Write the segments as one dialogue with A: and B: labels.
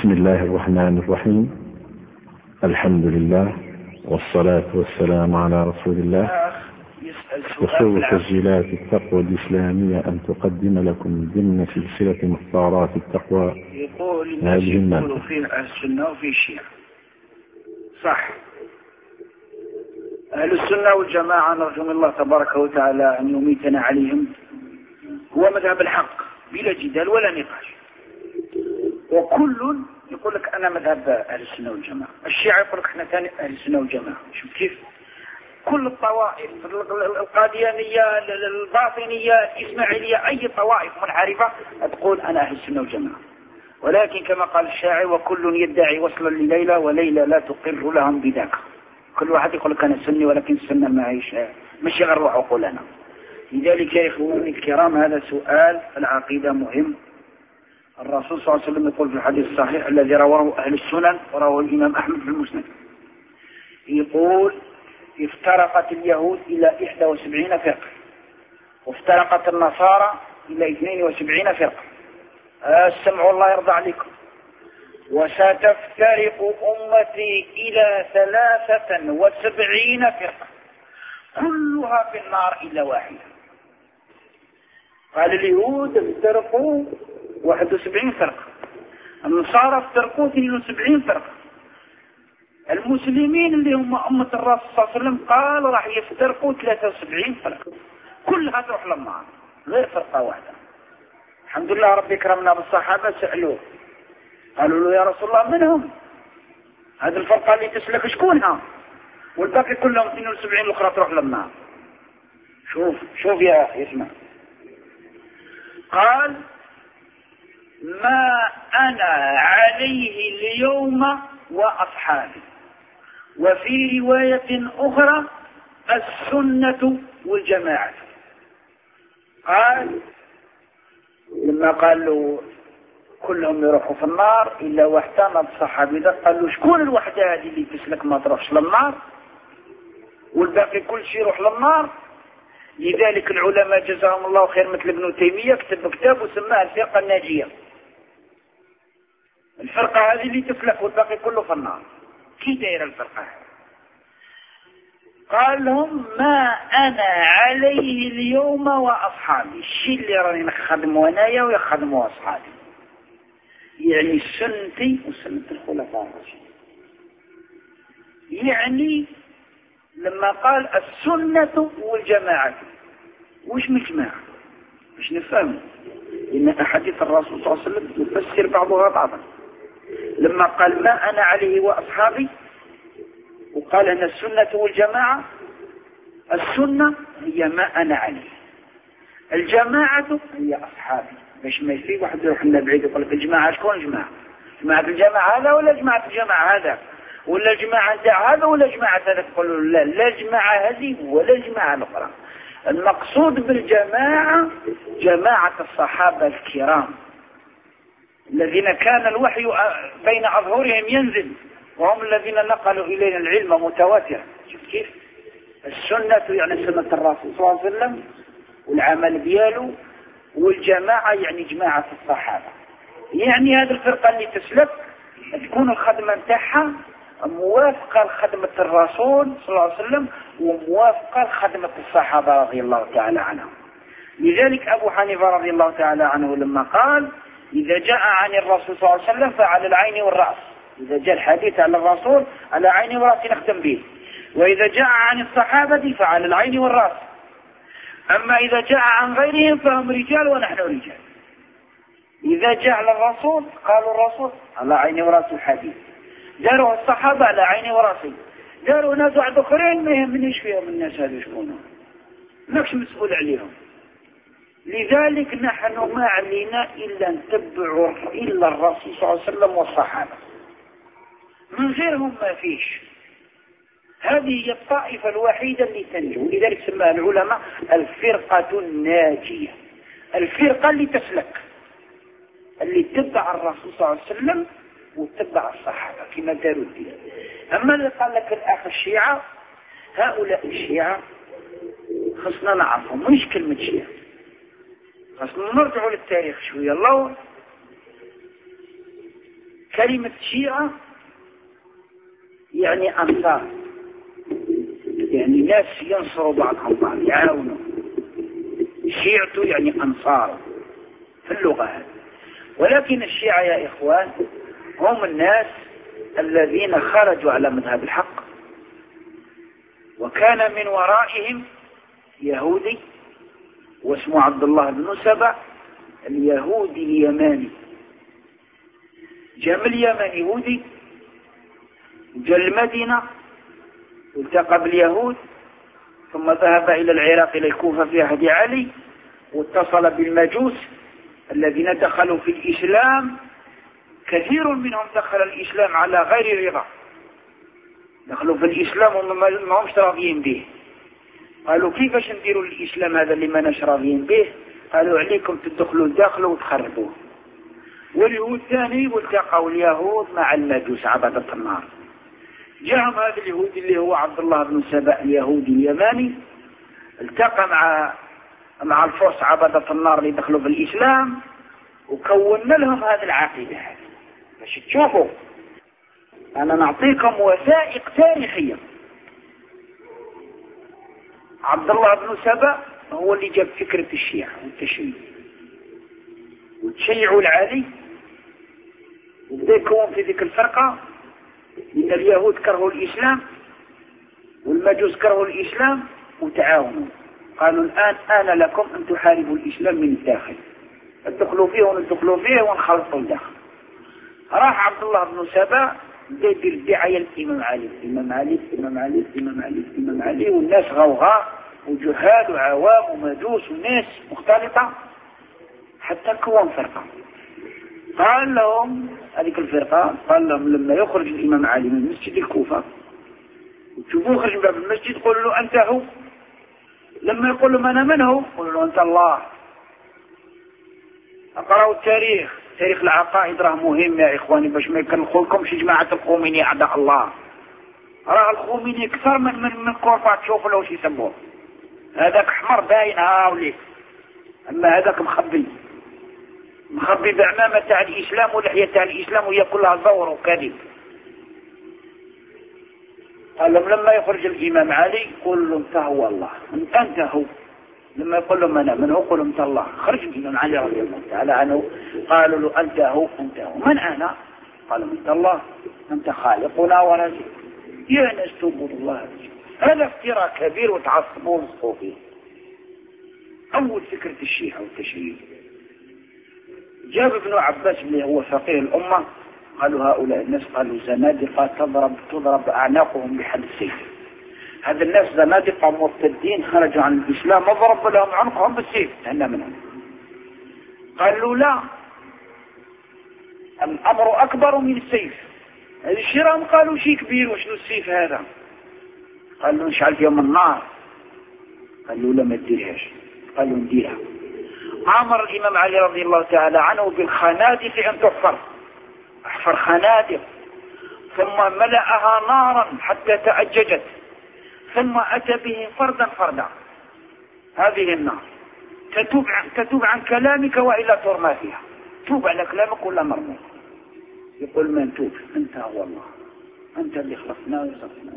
A: بسم الله الرحمن الرحيم. الحمد لله والصلاة والسلام على رسول الله. يسر تسجيلات التقوى الإسلامية أن تقدم لكم ضمن سلسلة مختارات التقوى
B: يقول
A: هذه المادة.
B: يقولوا في السنة وفي الشيعة صح. أهل السنة والجماعة نرجو من الله تبارك وتعالى أن يميتنا عليهم هو مذهب الحق بلا جدال ولا نقاش، وكل يقول لك أنا مذهب أهل السنة والجماعة. الشيعة يقول لك احنا ثاني أهل السنة والجماعة. شوف كيف كل الطوائف، القاديانية، الباطنية، الإسماعيلية، أي طوائف منحرفة تقول أنا أهل السنة والجماعة. ولكن كما قال الشاعر وكل يدعي وصلا لليلى وليلى لا تقر لهم بذاك. كل واحد يقول لك أنا سني ولكن السنة مش غير عقولنا. لذلك يا إخواني الكرام هذا سؤال العقيدة مهم. الرسول صلى الله عليه وسلم يقول في الحديث الصحيح الذي رواه أهل السنن ورواه الإمام أحمد في المسند، يقول افترقت اليهود إلى 71 فرقة وافترقت النصارى إلى 72 فرقة. السمع الله يرضى عليكم. وستفترق أمتي إلى 73 فرقة كلها في النار إلا واحدة. قال اليهود افترقوا 71 فرقة، النصارى افترقوا 72 فرقة، المسلمين اللي هم أمة الرسول صلى الله عليه وسلم قال راح يفترقوا 73 فرقة كلها تروح للنار غير فرقة واحدة. الحمد لله ربي كرمنا بالصحابة سألوه قالوا له يا رسول الله منهم هذه الفرقة اللي تسلك شكونها والباقي كلهم 72 الأخرى تروح للنار؟ شوف يا أخي اسمع. قال ما أنا عليه اليوم وأصحابي، وفي رواية أخرى السنة والجماعة. قال لما قال له كلهم يروحوا في النار إلا واحدة من الصحابي ذا، قال له شكون الوحدة هذه اللي تسلك ما تروحش للنار والباقي كل شيء يروح للنار؟ لذلك العلماء جزاهم الله خير مثل ابن تيمية كتب كتاب وسماه الفرقة الناجية. الفرقة هذه اللي تسلك والباقي كله في النار. كي داير الفرقة؟ قال لهم ما أنا عليه اليوم وأصحابي، الشيء اللي راني نخدمه أنايا ويخدمه أصحابي، يعني سنتي وسنة الخلفاء الراشدين. يعني لما قال السنة والجماعة وش من جماعة؟ مش نفهم إن أحاديث الرسول صلى الله عليه وسلم تفسر بعضها بعضا. لما قال ما أنا عليه وأصحابي وقال أن السنة والجماعة، السنة هي ما أنا عليه، الجماعة هي أصحابي. باش ما يصير واحد يروح لنا بعيد يقول لك الجماعة شكون جماعة؟ جماعة الجماعة هذا ولا جماعة الجماعة هذا ولا جماعة هذا ولا جماعة هذا؟ تقولوا لا جماعة هذه ولا جماعة الأخرى. المقصود بالجماعة جماعة الصحابة الكرام الذين كان الوحي بين أظهرهم ينزل وهم الذين نقلوا إلينا العلم متواترا. شوف كيف السنة يعني سنة الرسول صلى الله عليه وسلم والعمل دياله، والجماعة يعني جماعة الصحابة. يعني هذه الفرقة اللي تسلك تكون الخدمة نتاعها موافقة لخدمة الرسول صلى الله عليه وسلم وموافقة لخدمة الصحابة رضي الله تعالى عنهم. لذلك أبو حنيفة رضي الله تعالى عنه لما قال إذا جاء عن الرسول صلى الله عليه وسلم فعلى العين والرأس، إذا جاء الحديث عن الرسول على عين ورأس نختم به، وإذا جاء عن الصحابة فعلى العين والرأس، أما إذا جاء عن غيرهم فهم رجال ونحن رجال. إذا جاء على الرسول قالوا الرسول على عين ورأس الحديث، داروا الصحابة على عين ورأسي، داروا ناس واحد أخرين ما يهمنيش فيهم الناس هذو شكونهم، ماكش مسؤول عليهم. لذلك نحن ما علينا إلا نتبع إلا الرسول صلى الله عليه وسلم والصحابة، من غيرهم ما فيش. هذه هي الطائفة الوحيدة اللي تنجو. لذلك سماها العلماء الفرقة الناجية، الفرقة اللي تسلك، اللي تتبع الرسول صلى الله عليه وسلم وتتبع الصحابة كما داروا الدين. أما اللي قال لك الأخ الشيعة، هؤلاء الشيعة خصنا نعرفهم مش كلمة شيعة، خصنا نرجعوا للتاريخ شوية. الله كلمة شيعة يعني أنصار، يعني ناس ينصروا بعضهم بعض، يعاونوا. شيعته يعني أنصار في اللغة هذه. ولكن الشيعة يا إخوان هم الناس الذين خرجوا على مذهب الحق، وكان من ورائهم يهودي واسمه عبد الله بن سبع اليهودي اليماني. جاء من اليمن يهودي، جاء المدينة والتقى باليهود، ثم ذهب إلى العراق إلى الكوفة في عهد علي، واتصل بالمجوس الذين دخلوا في الإسلام. كثير منهم دخل الإسلام على غير رضا، دخلوا في الإسلام وما همش راضيين به. قالوا كيفاش نديروا الإسلام هذا اللي ما نش راضيين به؟ قالوا عليكم تدخلوا الداخل وتخربوه. واليهود ثاني والتقوا اليهود مع المجوس عبدة النار. جاءهم هذا اليهودي اللي هو عبد الله بن سبع اليهودي اليماني، التقى مع الفرس عبدة النار اللي دخلوا في الإسلام، وكونا لهم هذه العقيدة باش تشوفوا. أنا نعطيكم وثائق تاريخية. عبد الله بن سبع هو اللي جاب فكرة الشيعة والتشيع، وتشيعوا العلي، وبدأ يكون في ذيك الفرقة. إن اليهود كرهوا الإسلام والمجوس كرهوا الإسلام وتعاونوا، قالوا الآن آن لكم أن تحاربوا الإسلام من الداخل، ادخلوا فيه وندخلوا فيه ونخلطوا الداخل. راح عبد الله بن سبع بدأ يدير الدعاية للإمام علي، الإمام علي الإمام علي الإمام علي الإمام علي، والناس غوغاء وجهال وعوام ومجوس وناس مختلطة، حتى كون فرقة. قال لهم هذيك الفرقة، قال لهم لما يخرج الإمام علي من مسجد الكوفة وتشوفوه خرج من باب المسجد قولوا له أنت هو. لما يقول لهم أنا من هو؟ قولوا له أنت الله. أقرأوا التاريخ، تاريخ العقائد راه مهم يا إخواني باش ما يكلخولكمش جماعة الخوميني أعداء الله. راه الخوميني أكثر من كورفات، تشوفوا له وش يسموه. هذاك حمر باين هاوليك، أما هذاك مخبي بعمامة تاع الإسلام ولحية تاع الإسلام، وهي كلها زور وكذب. قال لهم لما يخرج الإمام علي قل له أنت هو الله، أنت هو. لما يقول لهم أنا من هو قل أنت الله. خرج الإمام علي رضي الله تعالى عنه، قالوا له أنت هو أنت هو. من أنا؟ قالوا أنت الله، أنت خالقنا ورزقنا. يا ناس توبوا الله، هذا افتراء كبير وتعصبون الصوفية. أول فكرة الشيعة والتشيع. جاب ابن عباس اللي هو فقيه الأمة، قالوا هؤلاء الناس قالوا زنادقة تضرب أعناقهم بحد السيف. هذا الناس زنادقة مرتدين خرجوا عن الإسلام وضرب لهم عنقهم بالسيف، أنا منهم. قالوا لا، الأمر أكبر من السيف. الشيران قالوا شيء كبير، وشنو السيف هذا؟ قالوا نشعل فيهم النار. قالوا لا ما تديرهاش. قالوا نديرها. أمر الإمام علي رضي الله تعالى عنه بالخنادق أن تحفر، احفر خنادق، ثم ملأها نارا حتى تأججت، ثم أتى به فردا فردا. هذه النار تتوب عن كلامك وإلا ترمى فيها. توب على كلامك ولا مرموم. يقول من توب أنت هو الله، أنت اللي خلقنا ورزقنا.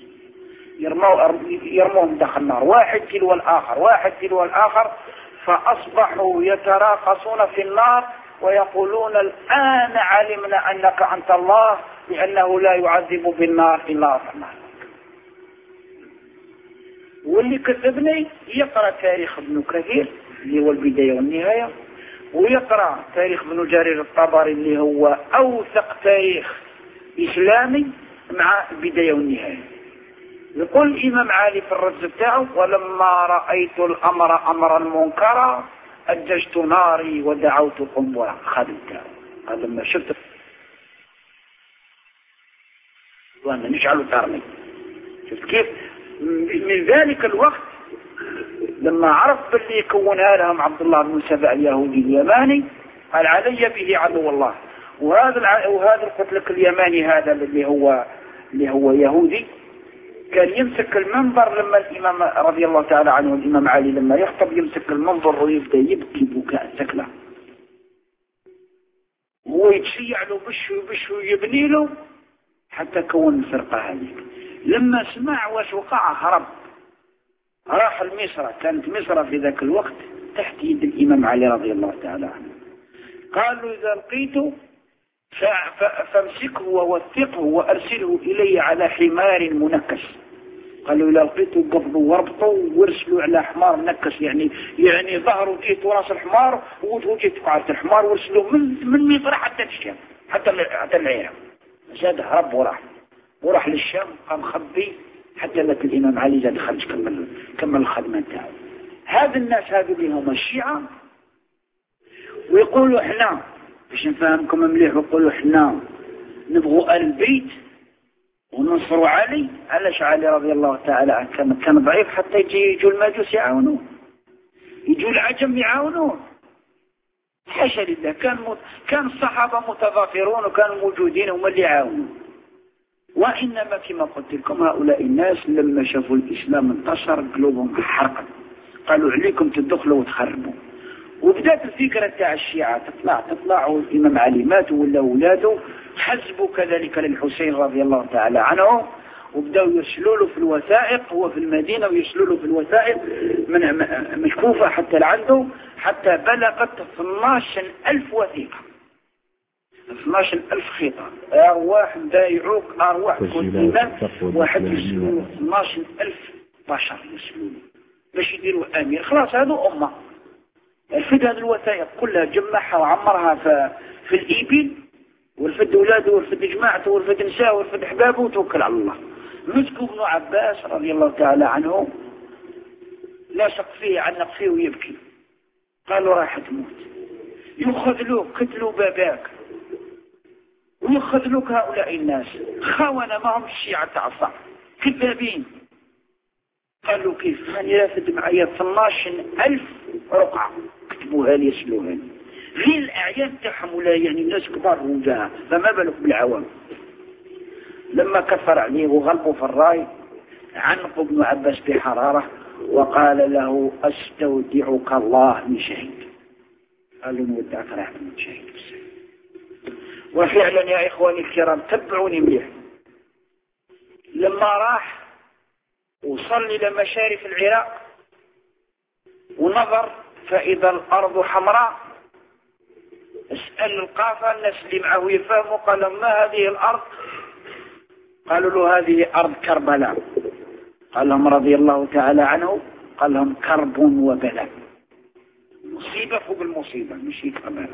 B: يرموهم داخل النار، واحد تلو الآخر، فأصبحوا يتراقصون في النار ويقولون الآن علمنا أنك أنت الله، لأنه لا يعذب بالنار إلا رحمة. واللي كتبني يقرأ تاريخ ابن كثير اللي هو البداية والنهاية، ويقرأ تاريخ ابن جرير الطبري اللي هو أوثق تاريخ إسلامي مع البداية والنهاية. يقول الإمام علي في الرز بتاعه ولما رأيت الأمر أمرا منكرا أججت ناري ودعوت قنبرا. خدمته هذا ما شفت وانا نشعل تارمي. شفت كيف من ذلك الوقت لما عرف باللي كونها لهم عبد الله بن سبع اليهودي اليماني قال علي به عدو الله. وهذا القتلك اليماني هذا اللي هو يهودي كان يمسك المنبر لما الإمام رضي الله تعالى عنه الإمام علي لما يخطب يمسك المنبر ويبدأ يبكي بكاء سكلة. هو يتشيع له بش ويبني له حتى كون الفرقة هذه. لما سمع واش وقع هرب، راح لمصر. كانت مصر في ذاك الوقت تحت يد الإمام علي رضي الله تعالى عنه. قالوا إذا لقيته فامسكه ووثقه وأرسله إلي على حمار منكس. قالوا إذا لقيته قبضوا وربطوا وارسلوا على حمار منكس، يعني ظهروا جيت وراس الحمار وجيت قاعدة الحمار، وارسلوه من مصر حتى الشام حتى العراق. زاد هرب وراح للشام، قام خبي حتى لك الإمام علي زاد خرج كمل الخدمة نتاعو. هذا الناس هذو اللي هم الشيعة ويقولوا احنا باش نفهمكم مليح، ويقولوا احنا نبغوا آل البيت وننصروا علي. علاش علي رضي الله تعالى عنه كان ضعيف حتى يجوا المجوس يعاونوه، يجوا العجم يعاونوه؟ حاشا لله. كان الصحابة متضافرون وكانوا موجودين هم اللي يعاونوا. وإنما كما قلت لكم هؤلاء الناس لما شافوا الإسلام انتشر قلوبهم حرقت، قالوا عليكم تدخلوا وتخربوا. وبدأت الفكرة تاع الشيعة تطلع والإمام علي مات ولا أولاده، حسبوا كذلك للحسين رضي الله تعالى عنه، وبدأوا يرسلوا له في الوثائق. هو في المدينة ويرسلوا له في الوثائق من مشكوفة حتى لعنده، حتى بلغت 12,000 وثيقة، 12,000 خطاب. أرواح بايعوك، أرواح كل إمام واحد يرسلوا 12,000 بشر يرسلوا باش يديروا أمير. خلاص هذا أمة. الفد هذه الوثائق كلها جمعها وعمرها في الإبل، والفد أولاده والفد جماعته والفد نساء والفد أحبابه، وتوكل على الله. مسكوا ابن عباس رضي الله تعالى عنه، لاصق فيه عنق فيه ويبكي. قالوا راح تموت، يخذلوك قتلوا باباك ويخذلوك هؤلاء الناس خونة، ما هم الشيعة تعصى كذابين. قالوا كيف؟ أنا رافد معايا 12,000 رقعة كتبوها لي يسلوها لي غير الأعيان تاعهم، ولا يعني الناس كبار وجاها، فما بالك بالعوام. لما كفر عليه وغلبوا في الراي عنقوا ابن عباس بحرارة وقال له أستودعك الله من شهيد. قال له نودعك راح من شهيد. وفعلا يا إخواني الكرام تبعوني مليح، لما راح وصل إلى مشارف العراق ونظر فإذا الأرض حمراء، اسأل القافة الناس اللي معه يفهموا، قال لهم ما هذه الأرض؟ قالوا له هذه أرض كربلاء. قال لهم رضي الله تعالى عنه، قال لهم كرب وبلاء، مصيبة فوق المصيبة مش كمان.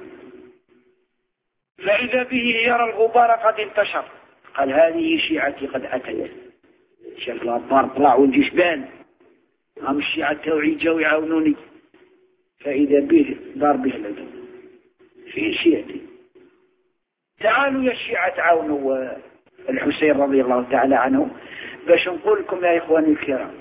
B: فإذا به يرى الغبار قد انتشر، قال هذه شيعتي قد أتت. شاف الغبار طلع والجشبان، هم الشيعة توعي جو يعاونوني. فإذا به دار به العدو في شيعتي. تعالوا يا الشيعة تعاونوا الحسين رضي الله تعالى عنه. باش نقول لكم يا إخواني الكرام،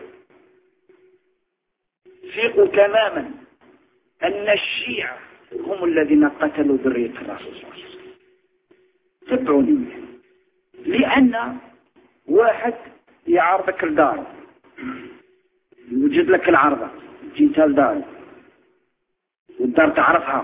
B: ثقوا تماما أن الشيعة هم الذين قتلوا ذرية الرسول صلى الله عليه وسلم. تبعوني، لأن واحد يعرضك لداره، يوجد لك العرضة، جيت لداره والدار تعرفها،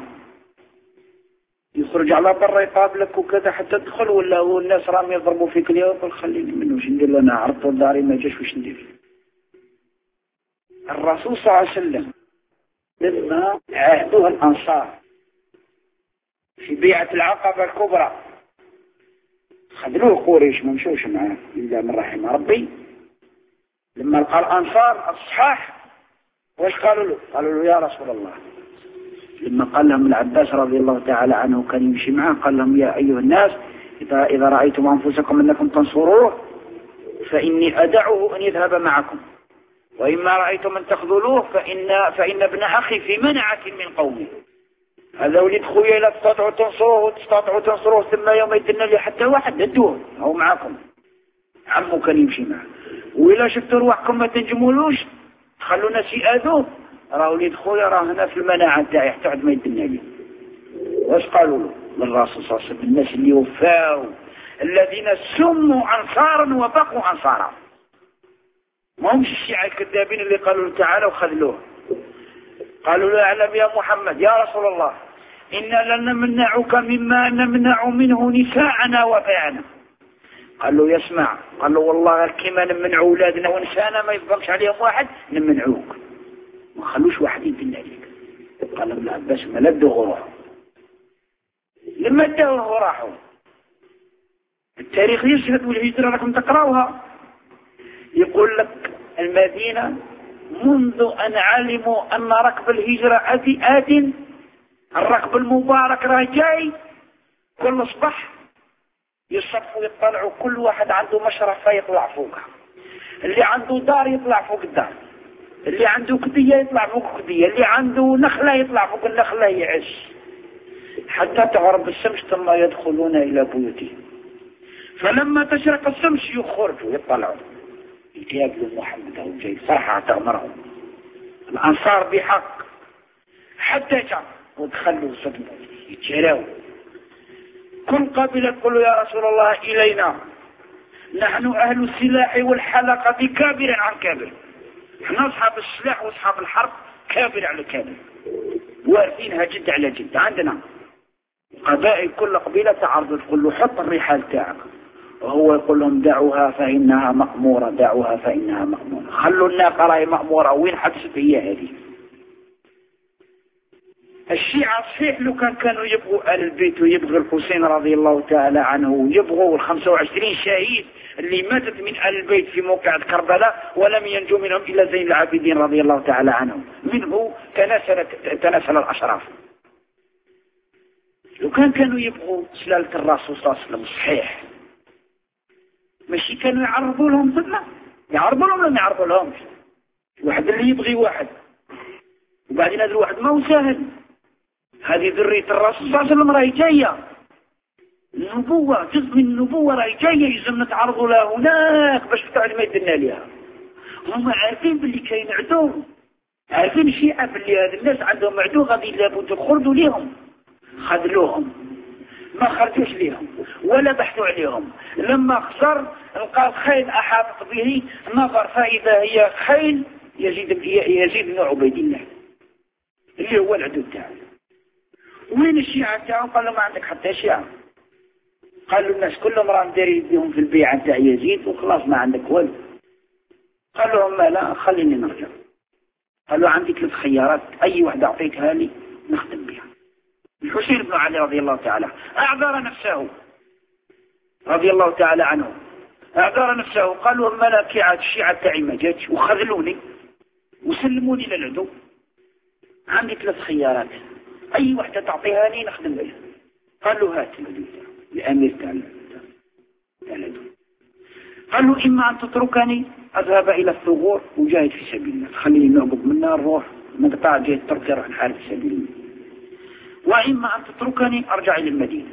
B: يخرج على برا يقابلك وكذا حتى تدخل، ولا هو الناس راهم يضربوا فيك اليوم، يقول خليني منه وش ندير، انا عرضت داري ما جاش وش ندير. الرسول صلى الله عليه وسلم لما عاهدوه الأنصار في بيعة العقبة الكبرى خذلوه قريش، ما مشوش معاه إلا من رحم ربي. لما لقى الأنصار الصحاح واش قالوا له؟ قالوا له يا رسول الله، لما قال لهم العباس رضي الله تعالى عنه كان يمشي معه، قال لهم يا أيها الناس إذا رأيتم أنفسكم أنكم تنصروه فإني أدعه أن يذهب معكم، وإما رأيتم أن تخذلوه فإن ابن أخي في منعة من قومه. هذا ولد خويا لا تستطيعوا تنصروه وتستطيعوا تنصروه ثم يوم يدنا لي حتى واحد ندوه هو معكم. عمه كان يمشي معه، وإلا شفتوا روحكم ما تنجمولوش تخلوا ناس يأذوه، راه ولد خويا راه هنا في المناعة تاعي حتى عد ما يدنا لي. واش قالوا له للرسول صلى الله عليه وسلم؟ الناس اللي وفاوا الذين سموا أنصارا وبقوا أنصارا، ما همش الشيعة الكذابين اللي قالوا له تعالى وخذلوه. قالوا له اعلم يا محمد يا رسول الله إنا لن نمنعك مما نمنع منه نساءنا وبيعنا. قال له يسمع، قال له والله كما نمنع أولادنا ونسانا ما يفضلش عليهم واحد نمنعوك، ما خلوش واحد يدن عليك. قال ابن عباس ما لدوا غراهم، لما ادوا غراهم التاريخ يشهد والهجرة لكم تقرأوها. يقول لك المدينة منذ أن علموا أن ركب الهجرة آت الركب المبارك راه جاي، كل صبح يصفوا يطلعوا، كل واحد عنده مشرفة يطلع فوقها، اللي عنده دار يطلع فوق الدار، اللي عنده كدية يطلع فوق كدية، اللي عنده نخلة يطلع فوق النخلة يعيش حتى تغرب الشمس ثم يدخلون إلى بيوتهم. فلما تشرق الشمس يخرجوا يطلعوا يتقابلوا محمد أو جاي فرحة تغمرهم الأنصار بحق، حتى جاء ودخلوا صدموا يتجراوا. كل قبيلة تقول يا رسول الله إلينا، نحن أهل السلاح والحلقة كابر عن كابر، احنا أصحاب السلاح وأصحاب الحرب كابر على كابر، وارثينها جد على جد. عندنا قبائل كل قبيلة تعرض تقول له حط الرحال تاعك، وهو يقول لهم دعوها فإنها مأمورة، دعوها فإنها مأمورة، خلوا الناقة راهي مأمورة، وين حدثت هي هذه. الشيعة صحيح لو كانوا يبغوا آل البيت ويبغوا الحسين رضي الله تعالى عنه ويبغوا 25 شهيد اللي ماتت من آل البيت في موقعة كربلاء ولم ينجو منهم إلا زين العابدين رضي الله تعالى عنه، منه تناسل الأشراف. لو كانوا يبغوا سلالة الرسول صلى الله عليه وسلم صحيح، ماشي كانوا يعرضوا لهم ثم يعرضوا لهم، لم يعرضوا لهم واحد اللي يبغي واحد، وبعدين هذا الواحد ما هو سهل. هذه ذرية الرسول صلى الله عليه وسلم راهي جاية، النبوة جزء من النبوة راهي جاية، يلزم نتعرضوا لها هناك باش بتاع ما يدنا لها. هم عارفين باللي كاين عدو، عارفين الشيعة باللي هذا الناس عندهم عدو غادي لابد يخرجوا ليهم، خذلوهم ما خرجوش ليهم ولا بحثوا عليهم. لما خسر لقى الخيل أحاطت به، نظر فإذا هي خيل يزيد بن عبيد الله اللي هو العدو تاعه. وين الشيعة تاعهم؟ قال له ما عندك حتى شيعة. قالوا الناس كلهم راهم دايرين بهم في البيعة تاع يزيد وخلاص ما عندك والو. قال لهم ما لا خليني نرجع. قالوا عندي 3 خيارات، أي واحدة أعطيتها لي نخدم بها. الحسين بن علي رضي الله تعالى أعذر نفسه رضي الله تعالى عنه، أعذر نفسه. قالوا ما لا كي عاد الشيعة تاعي ما جاتش وخذلوني وسلموني للعدو، عندي 3 خيارات، أي واحدة تعطيها لي نخدم بها. قالوا هات الأمير تاع العدو. قالوا إما أن تتركني أذهب إلى الثغور وجاهد في سبيل الله، تخليني نعقب منها نروح نقطع جهة تركيا نروح نحارب في سبيل الله، وإما أن تتركني أرجع إلى المدينة،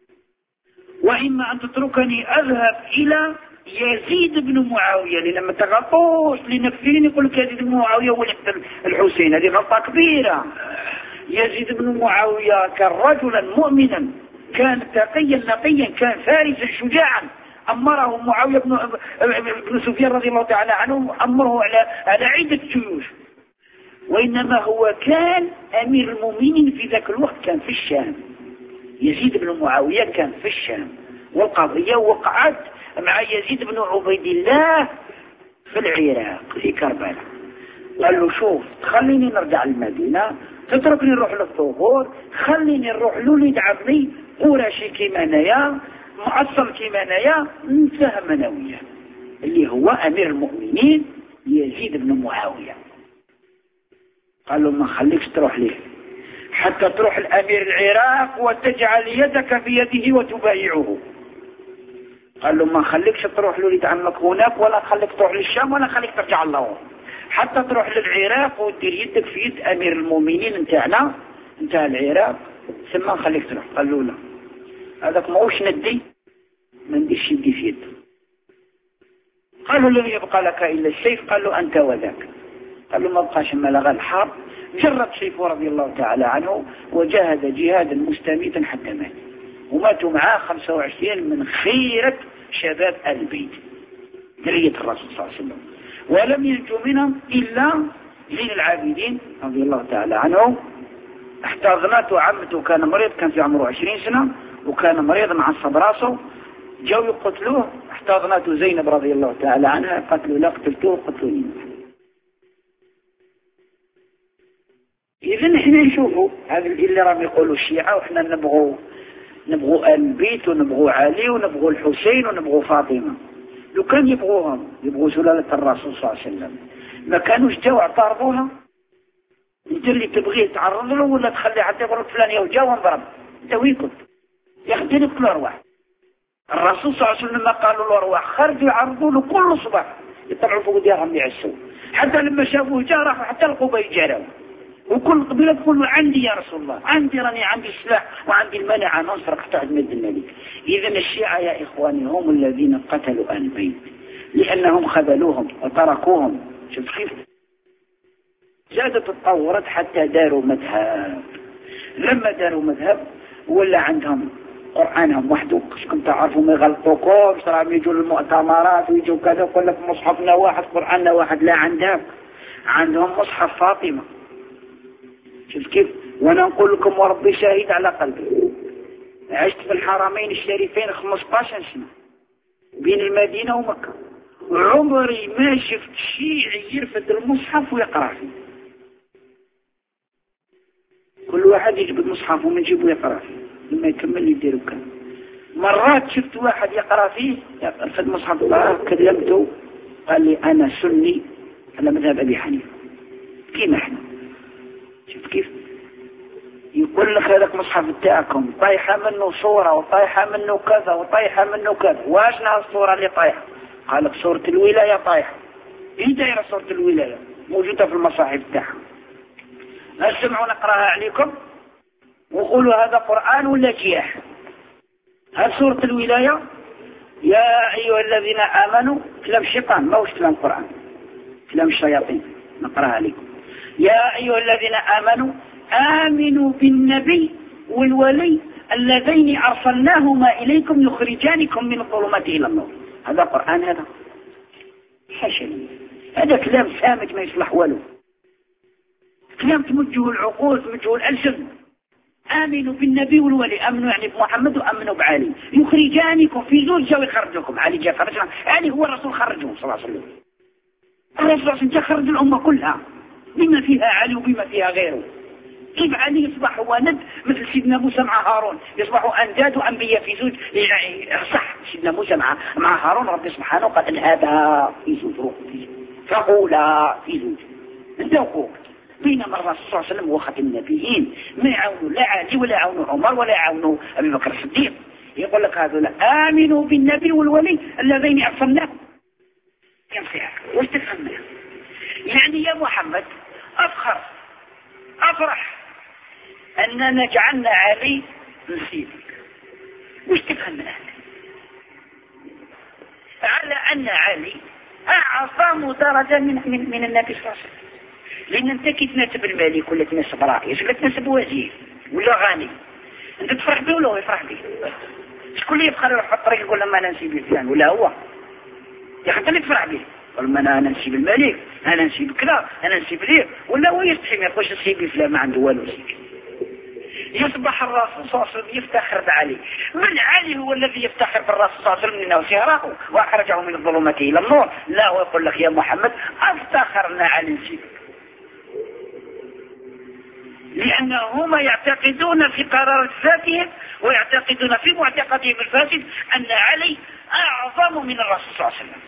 B: وإما أن تتركني أذهب إلى يزيد بن معاوية. لما تغطوش لنكفرين يقول لك يزيد بن معاوية هو الحسين، هذه غلطة كبيرة. يزيد بن معاوية كان رجلا مؤمنا، كان تقيا نقيا، كان فارسا شجاعا، أمره معاوية بن سفيان رضي الله تعالى عنه، أمره على عدة جيوش، وإنما هو كان أمير المؤمنين في ذاك الوقت، كان في الشام. يزيد بن معاوية كان في الشام، والقضية وقعت مع يزيد بن عبيد الله في العراق في كربلاء. قال له شوف خليني نرجع المدينة، تتركني نروح للثغور، خليني نروح لوليد عمي قرشي كيما انايا، معصم كيما انايا، نتفاهم انا وياه اللي هو امير المؤمنين يزيد بن معاوية. قال له ما خليكش تروح ليه حتى تروح الامير العراق وتجعل يدك في يده وتبايعه. قال له ما خليكش تروح لوليد عمك هناك، ولا خليك تروح للشام، ولا خليك ترجع الله، حتى تروح للعراق ودير يدك في يد امير المؤمنين نتاعنا نتاع العراق ثم نخليك تروح. قال له لا، هذاك ماهوش ندي، ما نديش يدي في يده. قالوا لن يبقى لك الا السيف. قال له انت وذاك. قال له ما بقاش اما لغى الحرب. جرد سيفه رضي الله تعالى عنه وجاهد جهادا مستميتا حتى مات، وماتوا معاه 25 من خيرة شباب آل البيت ذرية الرسول صلى الله عليه وسلم، ولم ينجو منهم إلا زين العابدين رضي الله تعالى عنه احتضنته عمته، كان مريض، كان في عمره 20 سنة وكان مريض معصب راسه، جو يقتلوه، احتضنته زينب رضي الله تعالى عنها، قتلوا لا قتلتوه قتلوني. إذن احنا نشوفوا هذا اللي راهم يقولوا الشيعة، وإحنا نبغوا آل البيت ونبغوا علي ونبغوا الحسين ونبغوا فاطمة. لو كان يبغوهم، يبغوا سلالة الرسول صلى الله عليه وسلم، ما كانوش جاوا اعترضوها. انت اللي تبغيه تعرض له ولا تخلي حتى يقول لك فلان يو جاوا انضرب، انت وين كنت؟ ياخذين كل ارواح. الرسول صلى الله عليه وسلم قالوا الارواح خرجوا يعرضوا له كل صباح، يطلعوا فوق ديارهم يعسوا، حتى لما شافوه جا راحوا حتى القبه يجاروا، وكل قبيله تقول له عندي يا رسول الله، عندي، راني عندي السلاح وعندي المنع نصرك تحت مد الملك. اذا الشيعة يا اخواني هم الذين قتلوا آل البيت لانهم خذلوهم وتركوهم. شوف كيف زادت تطورت حتى داروا مذهب. لما داروا مذهب ولا عندهم قرآنهم وحده، كنت تعرفوا ما يغلطوكم، صراحة يجوا للمؤتمرات ويجوا كذا، يقول لك مصحفنا واحد قرآننا واحد. لا، عندهم مصحف فاطمة. شوف كيف، وانا نقول لكم وربي شاهد على قلبي، عشت في الحرمين الشريفين 15 سنة بين المدينة ومكة، وعمري ما شفت شيعي يرفد المصحف ويقرأ فيه. كل واحد يجيب المصحف ومن يجيبه يقرأ فيه لما يكمل يديروا كان. مرات شفت واحد يقرأ فيه في المصحف، كلمته قال لي أنا سني على مذهب أبي حنيفة كيما احنا. شفت كيف يقول لك هذاك مصحف بتاعكم طايحة منه صورة وطايحة منه كذا وطايحة منه كذا، واشنا الصورة اللي طايحة؟ قال لك صورة الولاية طايحة. ايه دايرة صورة الولاية؟ موجودة في المصاحف بتاعها، اسمعوا نقراها عليكم وقولوا هذا قرآن ولا جياح. هل سورة الولاية يا أيها الذين آمنوا كلام الشيطان، ما هوش كلام قرآن، كلام الشياطين. نقراها عليكم: يا أيها الذين آمنوا آمنوا بالنبي والولي اللذين أرسلناهما إليكم يخرجانكم من الظلمات إلى النور. هذا قرآن؟ هذا حاشا، هذا كلام سامج ما يصلح ولو، كلام تمجه العقول تمجه الألسن. آمنوا بالنبي والولي، آمنوا يعني بمحمد وآمنوا بعلي، يخرجانكم في زول جاو يخرجكم. علي جاء خرجنا، يعني هو الرسول خرجهم صلى الله عليه وسلم. الرسول صلى الله عليه وسلم جاء خرج الأمة كلها بما فيها علي وبما فيها غيره. كيف علي يصبح هو ند مثل سيدنا موسى مع هارون، يصبحوا أنداد وأنبياء في زوج؟ يعني صح، سيدنا موسى مع هارون رب سبحانه قال هذا في زوج روح فقولا في زوج ذوقوا. بينما الرسول صلى الله عليه وسلم هو خاتم النبيين، ما يعاونوا لا علي ولا يعاونوا عمر ولا يعاونوا أبي بكر الصديق. يقول لك هذول آمنوا بالنبي والولي اللذين أرسلناهم. ينصيح وش تفهمنا؟ يعني يا محمد أفخر أفرح أننا جعلنا علي نسيبك. وش تفهمنا على أن علي أعظم درجة من النبي صلى الله عليه وسلم؟ لأن أنت كي تناسب الملك ولا تناسب رئيس ولا تناسب وزير ولا غني، أنت تفرح به ولا هو يفرح به؟ شكون اللي يبقى يروح الطريق يقول لما أنا نسيب الفلان ولا هو؟ يا أخي أنت اللي تفرح به، يقول لما أنا نسيب الملك، أنا نسيب كذا، أنا نسيب ليه، ولا هو يستحي ما يقولش نسيب فلان ما عنده والو. يصبح الرسول صلى الله عليه وسلم يفتخر بعلي. من علي هو الذي يفتخر بالرسول صلى الله عليه وسلم انه سهره واخرجه من الظلمات الى النور؟ لا، هو يقول لك يا محمد افتخرنا على نسيبك، لأنهم يعتقدون في قرار ذاتهم ويعتقدون في معتقدهم الفاسد أن علي أعظم من الرسول صلى الله عليه وسلم،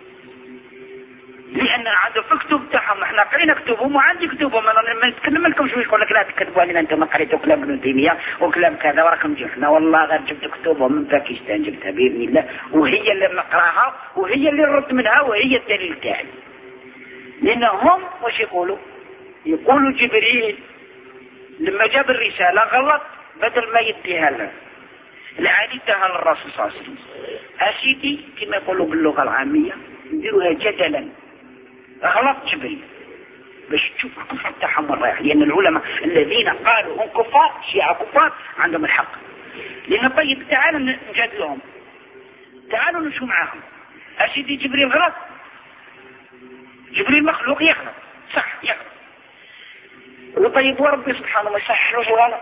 B: لأن عنده في كتب تاعهم. احنا قرينا كتبهم وعندي كتبهم، ما نتكلم لكم شويه يقول لك لا تكتبوا علينا انتم ما قريتوا كلام ابن تيميه وكلام كذا وراكم جبنا. والله غير جبت كتبهم من باكستان، جبتها باذن الله، وهي اللي نقراها وهي اللي نرد منها وهي الدليل تاعي. لأنهم وش يقولوا جبريل لما جاب الرسالة غلط، بدل ما يديها له العادي اداها للرسول صلى الله عليه وسلم. أسيدي كما يقولوا باللغة العامية نديروها جدلا، غلط جبريل باش تشوف الكفر تاعهم الرايح. لأن العلماء الذين قالوا هم كفار شيعة كفار عندهم الحق. لأن طيب تعالوا نجادلهم، تعالوا نشوف معاهم. أسيدي جبريل غلط، جبريل مخلوق يغلط صح يغلط، وطيب ربي سبحانه ما يصححوش الغلط.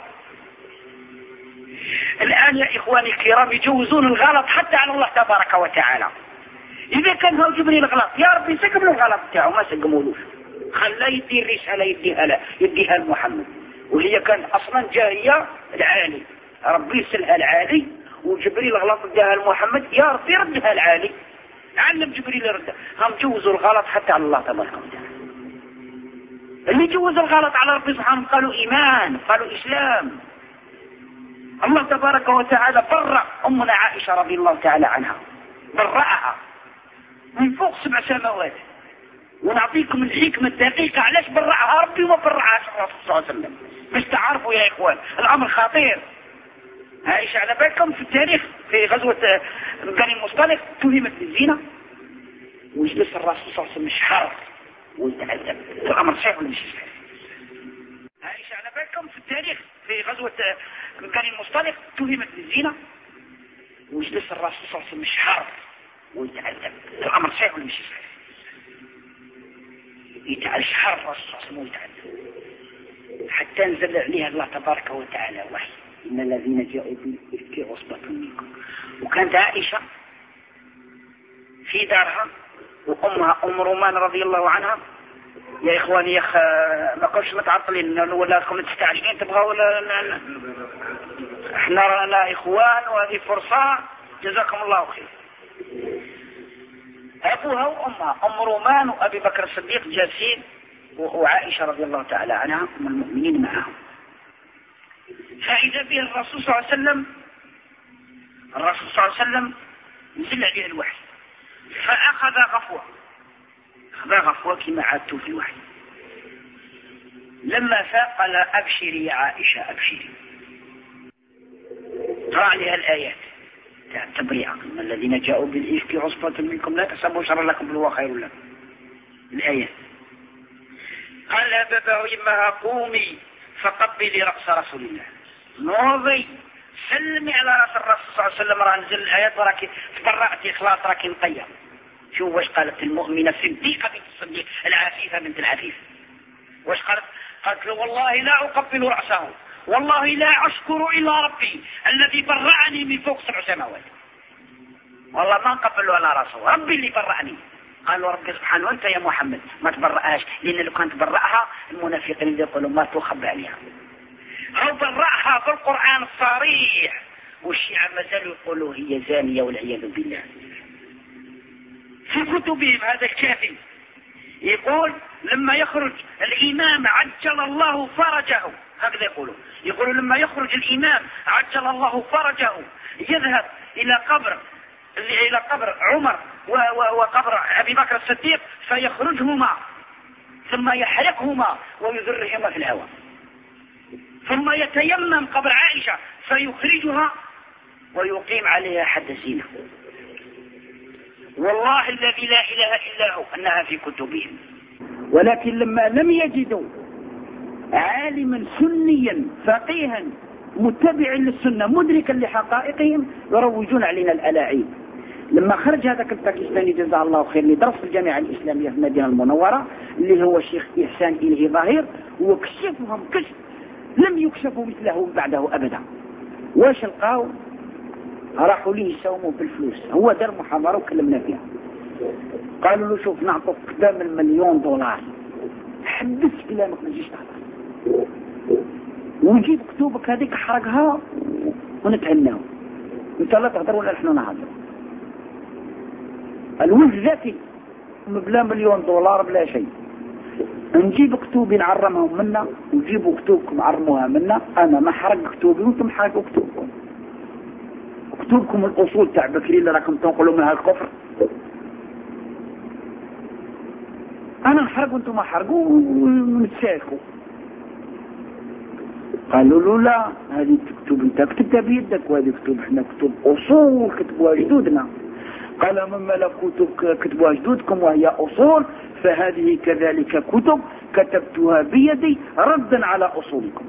B: الآن يا إخواني الكرام يجوزون الغلط حتى على الله تبارك وتعالى. إذا كان هو جبريل غلط يا ربي سقم له الغلط بتاعه، ما سقمولوش، خلاه يدي الرسالة يديها لمحمد، وهي كان أصلا جاية العالي، ربي يرسلها العالي، وجبريل غلط اداها لمحمد، يا ربي ردها العالي، علم جبريل يردها. هم جوزوا الغلط حتى على الله تبارك وتعالى. اللي جوز الغلط على ربي سبحانه قالوا إيمان، قالوا إسلام. الله تبارك وتعالى برأ أمنا عائشة رضي الله تعالى عنها، برأها من فوق 7 سماوات. ونعطيكم الحكمة الدقيقة علاش برأها ربي وما برأهاش الرسول صلى الله عليه وسلم، باش تعرفوا يا إخوان الأمر خطير. عائشة على بالكم في التاريخ في غزوة بني المصطلق تهمت بالزنا، وجلس الرسول صلى الله عليه وسلم شهر ويتعذب. الأمر صحيح ولا مش صحيح؟ عائشة على بالكم في التاريخ في غزوة بني المصطلق تهمت بالزنا، وجلس الرسول صلى الله عليه وسلم شهر ويتعذب. الأمر صحيح ولا مش صحيح؟ يتعذب شهر الرسول صلى الله عليه وسلم ويتعذب، حتى نزل عليها الله تبارك وتعالى وحي إن الذين جاءوا بالإفك عصبة منكم. وكانت عائشة في دارها وأمها أم رومان رضي الله عنها. يا إخواني ما قلش متعطلين ولا لكم مستعجلين تبغوا ولا احنا رانا إخوان وهذه فرصة، جزاكم الله خير. أبوها وأمها أم رومان وأبي بكر الصديق جالسين، وعائشة رضي الله تعالى عنها أم المؤمنين معهم. فإذا به الرسول صلى الله عليه وسلم، الرسول صلى الله عليه وسلم نزل عليه الوحي، فأخذ غفوة كما عادته في الوحي. لما فاق قال أبشري يا عائشة أبشري، قرأ عليها الآيات التبرئة إن الذين جاءوا بالإفك عصبة منكم لا تحسبوا شرا لكم بل هو خير لكم. الآيات قال يا بابا إمها قومي فقبلي رأس رسول الله، نوضي سلمي على رأس الرسول صلى الله عليه وسلم، راه نزل الآيات وراكي تبرأتي خلاص راكي مقيم. شوف واش قالت المؤمنة الصديقة بنت الصديق العفيفة بنت العفيف، واش قالت؟ قالت له والله لا أقبل رأسه، والله لا أشكر إلا ربي الذي برعني من فوق 7 سماوات، والله ما نقبل على رأسه، ربي اللي برعني. قالوا ربي سبحانه وانت يا محمد ما تبرأهاش، لأن لو كانت تبرأها المنافقين اللي يقولوا ما تخبى عليها. هو برأها بالقرآن الصريح، والشيعة ما زالوا يقولوا هي زانية والعياذ بالله. في كتبهم هذا الكافي يقول لما يخرج الإمام عجل الله فرجه، هكذا يقولوا لما يخرج الإمام عجل الله فرجه يذهب إلى قبر عمر وقبر أبي بكر الصديق فيخرجهما ثم يحرقهما ويذرهما في الهواء، ثم يتيمم قبر عائشة فيخرجها ويقيم عليها حد الزنا. والله الذي لا إله إلا هو أنها في كتبهم. ولكن لما لم يجدوا عالما سنيا فقيها متبعا للسنة مدركا لحقائقهم يروجون علينا الألاعيب. لما خرج هذاك الباكستاني جزاه الله خير اللي درس في الجامعة الإسلامية في المدينة المنورة اللي هو الشيخ إحسان إلهي ظاهر، وكشفهم كشف لم يكشفوا مثله بعده أبدا. واش لقاو؟ راحوا ليه يساوموا بالفلوس، هو دار محاضرة وكلمنا فيها، قالوا له شوف نعطوك قدام $1,000,000 حبس كلامك ما تجيش تهضر ونجيب كتبك هذيك حرقها ونتهناو، انت لا تهضر ولا نحن نهضر. الوجه ذاتي بلا $1,000,000 بلا شيء، نجيب كتوبي نعرمهم منا ونجيبوا كتبكم عرموها منا، انا ما حرق كتوبي وانتم حرقوا كتبكم. كتبكم الأصول تاع بكري اللي راكم تنقلوا منها الكفر، أنا نحرق وانتم ما حرقوا ونتساكوا. قالوا له لا هذه كتب انت كتبتها بيدك، وهذه كتب احنا كتب أصول كتبوها جدودنا. قال مما لا كتب كتبوها جدودكم وهي أصول فهذه كذلك كتب كتبتها بيدي ردا على أصولكم.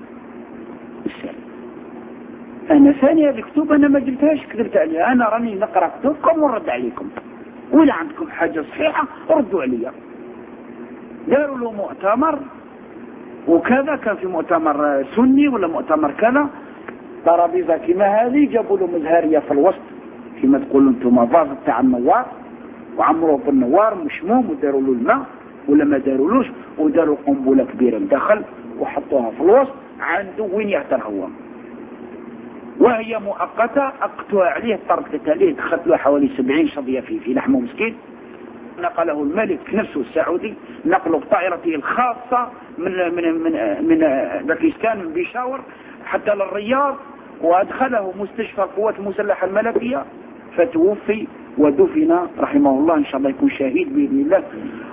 B: أنا ثانية بكتب أنا ما جبتهاش كذبت عليها، أنا راني نقرأ كتبكم ونرد عليكم، ولا عندكم حاجة صحيحة ردوا عليها. داروا له مؤتمر وكذا كان في مؤتمر سني ولا مؤتمر كذا، ترابيزه كما هذه جابوا له مزهريه في الوسط كما تقولوا انتم فاز تاع النوار، وعمروه بالنوار مشموم وداروا له الماء ولا ما دارولوش، وداروا قنبله كبيره مدخل وحطوها في الوسط عنده وين يهتر هو، وهي مؤقته. اقتوى عليه طردت عليه، دخلت له حوالي 70 شظيه في لحمه مسكين. نقله الملك نفسه السعودي، نقله بطائرته الخاصه من باكستان من بيشاور حتى للرياض، وادخله مستشفى القوات المسلحه الملكيه فتوفي ودفن رحمه الله. ان شاء الله يكون شهيد باذن الله.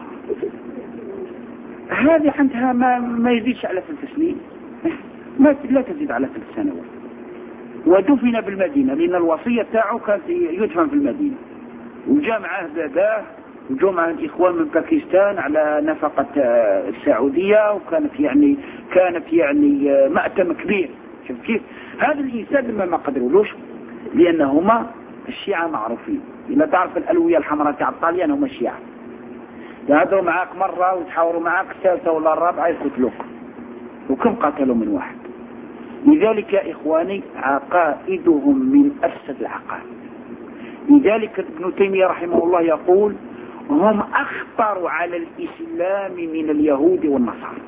B: هذه عندها ما يزيدش على 3 سنين، لا تزيد على 3 سنوات، ودفن بالمدينه لان الوصيه تاعه كانت يدفن في المدينه. وجاء معه باباه وجاء معه الاخوان من باكستان على نفقه السعوديه، وكانت يعني مأتم كبير. شوف كيف هذا الانسان لما ما قدرولوش، لانهما الشيعة معروفين. إذا تعرف الألوية الحمراء تاع الطاليان هم الشيعة، يهضروا معاك مرة ويتحاوروا معاك الثالثة ولا الرابعة يقتلوك، وكم قتلوا من واحد. لذلك يا إخواني عقائدهم من أفسد العقائد. لذلك ابن تيمية رحمه الله يقول هم أخطر على الإسلام من اليهود والنصارى.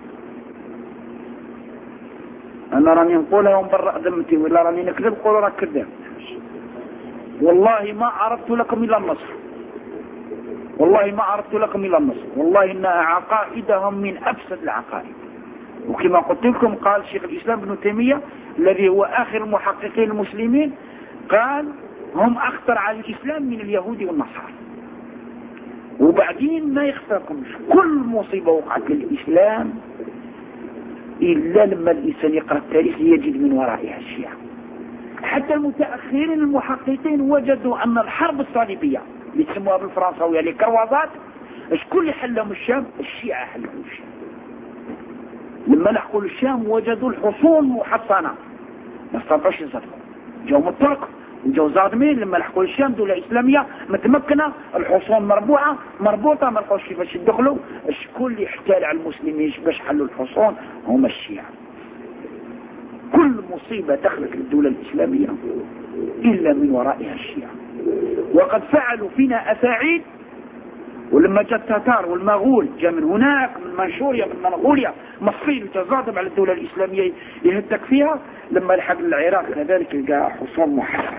B: أنا راني نقولها برا ذمتي، ولا راني نكذب قولوا راك كذاب. والله ما عرفت لكم إلا النصر، والله ما عرفت لكم إلا النصر، والله إن عقائدهم من أفسد العقائد. وكما قلت لكم قال شيخ الإسلام ابن تيمية الذي هو آخر المحققين المسلمين، قال هم أخطر على الإسلام من اليهود والنصارى. وبعدين ما يخفاكمش كل مصيبة وقعت للإسلام إلا لما الإنسان يقرأ التاريخ يجد من ورائها الشيعة. حتى المتأخرين المحققين وجدوا أن الحرب الصليبية اللي تسموها بالفرنساوية لي كروازات، شكون اللي حلهم الشام؟ الشيعة حلهم الشام. لما لحقوا الشام وجدوا الحصون محصنة ما استطاعوش يصدقوا، جاهم الترك وجاوا الزاردمين. لما لحقوا الشام دولة إسلامية متمكنة، الحصون مربوطة ما لقوش كيفاش يدخلوا. شكون اللي احتال على المسلمين باش حلوا الحصون؟ هم الشيعة. كل مصيبة دخلت للدولة الإسلامية إلا من ورائها الشيعة، وقد فعلوا فينا أفاعيل. ولما جاء التتار والمغول جاء من هناك من منشوريا من منغوليا مصري يتغاضب على الدولة الإسلامية يهتك فيها. لما لحق العراق كذلك لقى حصون محصنة،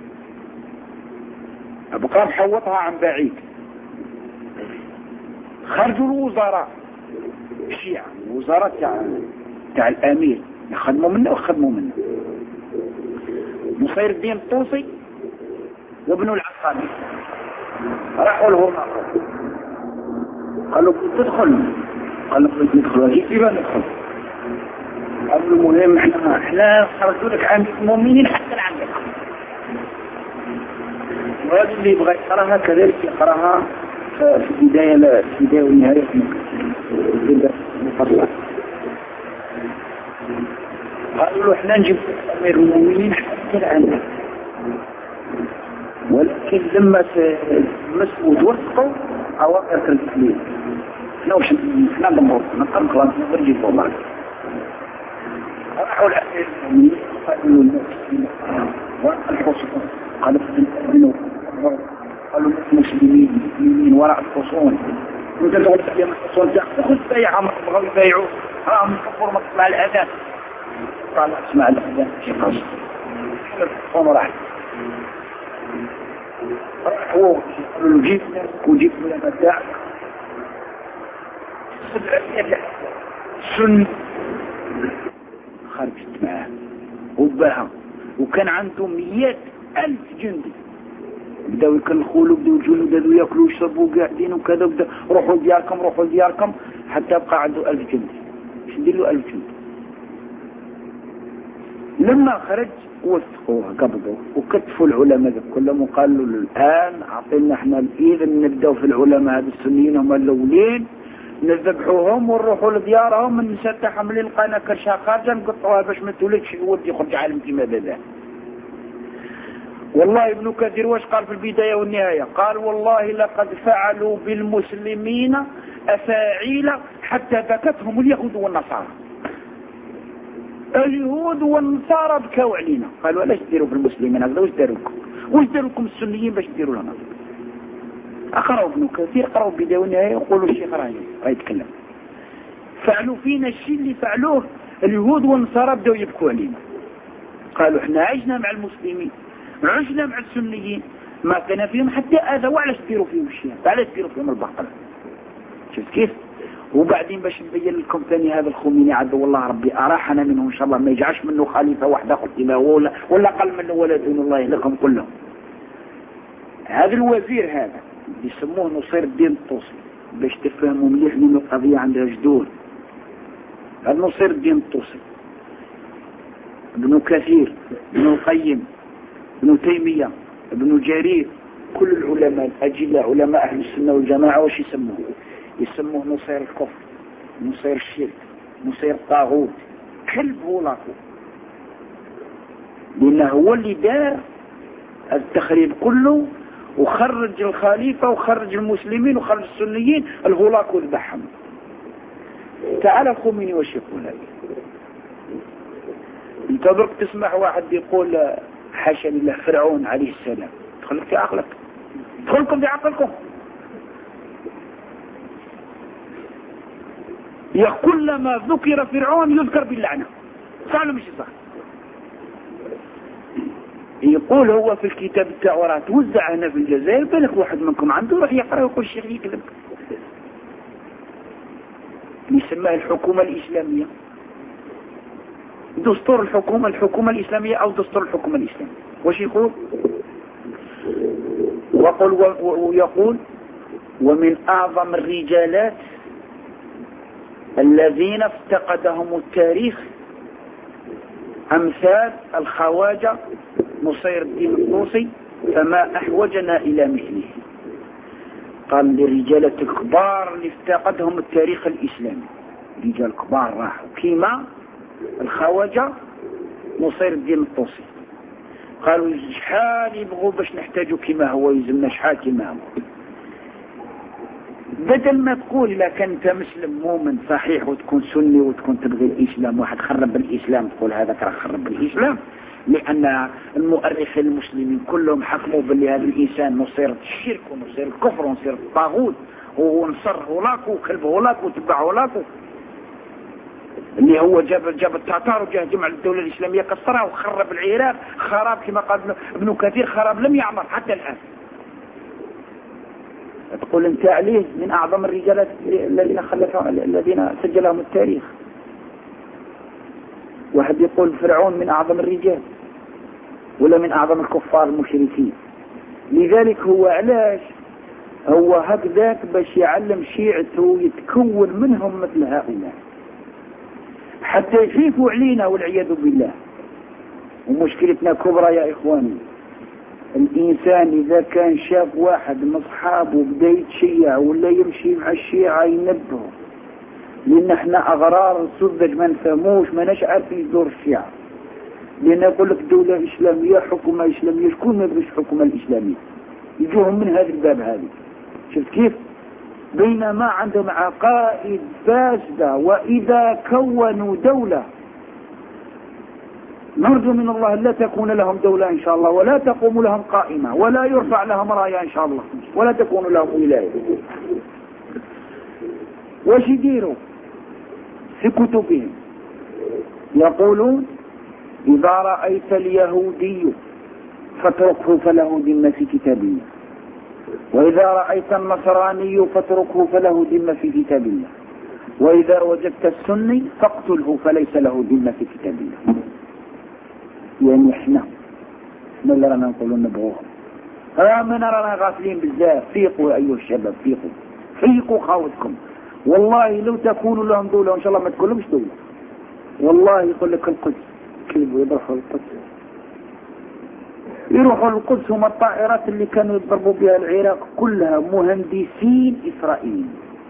B: أبقى محوطها عن بعيد. خرجوا الوزراء الشيعة، الوزراء تاع الأمير يخدموا منه ويخدموا منه. نصير الدين الطوسي وابن العقادي راحوا له قالوا تدخل، قالوا ندخل. كيف ندخل؟ قالوا المهم احنا خرجوا لك عن المؤمنين حتى عندك. وهذا اللي يبغى يقراها كذلك يقراها في البداية والنهاية المفضلة. قالوا له احنا نجيب امير المؤمنين حتى عندك، ولكن لما تمسوا وتوثقوا عواقب التحليل احنا نضمر نقرر نجيب والله. راحوا الامير المؤمنين قالوا له الحصون، قالوا المسلمين وراء الحصون، وانت تقول لي الحصون تاخذ بيع عمر بغوا يبيعوا راهم كفروا مع الاذان. قال اسمع الاذان شي قصد الحصون راح هو قالوا له جيب لنا متاع سن. خرجت معاه وباها، وكان عندهم 100,000 جندي. بداو يكلخوا له، بداو الجنود بداو ياكلوا ويشربوا قاعدين وكذا، وبدا روحوا دياركم حتى بقى عنده 1000 جندي. اش ندير له 1000 جندي؟ لما خرج وثقوه قبضوه وكتفوا العلماء كلهم وقالوا له الان اعطينا احنا الاذن نبداو في العلماء هذا السنيين هم الاولين نذبحوهم ونروحوا لديارهم، النساء تاعهم اللي لقينا كرشها خارجه نقطعوها باش ما تولدش الولد يخرج عالم كيما هذا. والله ابن كثير واش قال في البداية والنهاية؟ قال والله لقد فعلوا بالمسلمين أفاعيل حتى بكتهم اليهود والنصارى. اليهود والنصارى بكاو علينا، قالوا علاش ديروا في المسلمين هكذا؟ واش داروا لكم السنيين باش ديروا لنا؟ اقراوا ابن كثير، قراوا بداية ونهاية، يقولوا الشيخ راه يتكلم. فعلوا فينا الشيء اللي فعلوه اليهود والنصارى، بداوا يبكوا علينا. قالوا احنا عشنا مع المسلمين، عشنا مع السنيين، ما كان فيهم حتى اذى، وعلاش ديروا فيهم الشيء؟ علاش ديروا فيهم البقره؟ شفت كيف؟ وبعدين باش نبين لكم ثاني هذا الخميني عدو الله ربي اراحنا منه ان شاء الله، ما يجعش منه خليفه واحده قلت له ولا قل منه ولا دون الله لكم كلهم. هذا الوزير هذا يسموه نصير الدين الطوسي، باش تفهموا مليح لأن القضيه عندها جذور. هذا نصير الدين الطوسي، ابن كثير، ابن القيم، ابن تيميه، ابن جرير، كل العلماء الاجلاء علماء اهل السنه والجماعه واش يسموه نصير الكفر، نصير الشرك، نصير الطاغوت، كلب هولاكو، لانه هو اللي دار التخريب كله، وخرج الخليفه وخرج المسلمين وخرج السنيين، الهولاكو ذبحهم. تعال الخميني واش يقول هذا؟ انت درك تسمع واحد يقول حاشا لله فرعون عليه السلام، دخلك في عقلك، دخلكم في عقلكم. كلما ذكر فرعون يذكر باللعنة، صح ولا مش صح؟ يقول هو في الكتاب بتاعه راه توزع هنا في الجزائر، بالك واحد منكم عنده يروح يقرا ويقول الشيخ يكذب. يسمى الحكومة الإسلامية، دستور الحكومة الإسلامية أو دستور الحكومة الإسلامية. واش يقول؟ ويقول ومن أعظم الرجالات الذين افتقدهم التاريخ أمثال الخواجة نصير الدين الطوسي، فما أحوجنا إلى مثله. قال للرجالة الكبار اللي افتقدهم التاريخ الإسلامي، رجال كبار راحوا كيما الخواجة نصير الدين الطوسي. قالوا شحال يبغوا باش نحتاجوا كيما هو، يلزمنا شحال كيما هو. بدل ما تقول إذا كنت مسلم مؤمن صحيح وتكون سني وتكون تبغي الإسلام، واحد خرب بالإسلام، تقول هذاك راه خرب بالإسلام، لأن المؤرخين المسلمين كلهم حكموا باللي هذا الإنسان نصير الشرك ونصير الكفر ونصير الطاغوت ونصر هولاكو وكلب هولاكو وتبع هولاكو، اللي هو جاب التتار وجاه جمع الدولة الإسلامية كسرها وخرب العراق خراب كما قال ابن كثير، خراب لم يعمر حتى الآن. تقول انت عليه من اعظم الرجالات الذين سجلهم التاريخ. واحد يقول فرعون من اعظم الرجال ولا من اعظم الكفار المشركين. لذلك هو علاش هو هكذاك باش يعلم شيعته يتكون منهم مثل هؤلاء حتى يخيفوا علينا والعياذ بالله. ومشكلتنا كبرى يا اخواني، الإنسان إذا كان شاف واحد من أصحابه بدأ يتشيع ولا يمشي مع الشيعة ينبهه، لأن احنا أغرار سذج ما نفهموش، ما ناش عارفين يدور الشيعة، لأن يقول لك دولة إسلامية حكومة إسلامية، شكون ما يبغيش الحكومة الإسلامية؟ يجوهم من هذا الباب هذه. شفت كيف؟ بينما عندهم عقائد فاسدة، وإذا كونوا دولة نرجو من الله لا تكون لهم دولة إن شاء الله، ولا تقوم لهم قائمة، ولا يرفع لهم راية إن شاء الله، ولا تكون لهم ولاية. وش يديروا في كتبهم؟ يقولون إذا رأيت اليهودي فاتركه فله ذمة في كتاب الله، وإذا رأيت النصراني فاتركه فله ذمة في كتاب الله، وإذا وجدت السني فاقتله فليس له ذمة في كتاب الله. يعني احنا اللي رانا نقولوا نبغوهم، رانا غافلين بزاف. فيقوا ايها الشباب، فيقوا خاوتكم. والله لو تكونوا لهم دولة وان شاء الله ما تكون لهمش دولة، والله يقول لك القدس كلب يروحوا القدس، يروحوا القدس. هم الطائرات اللي كانوا يضربوا بها العراق كلها مهندسين اسرائيليين.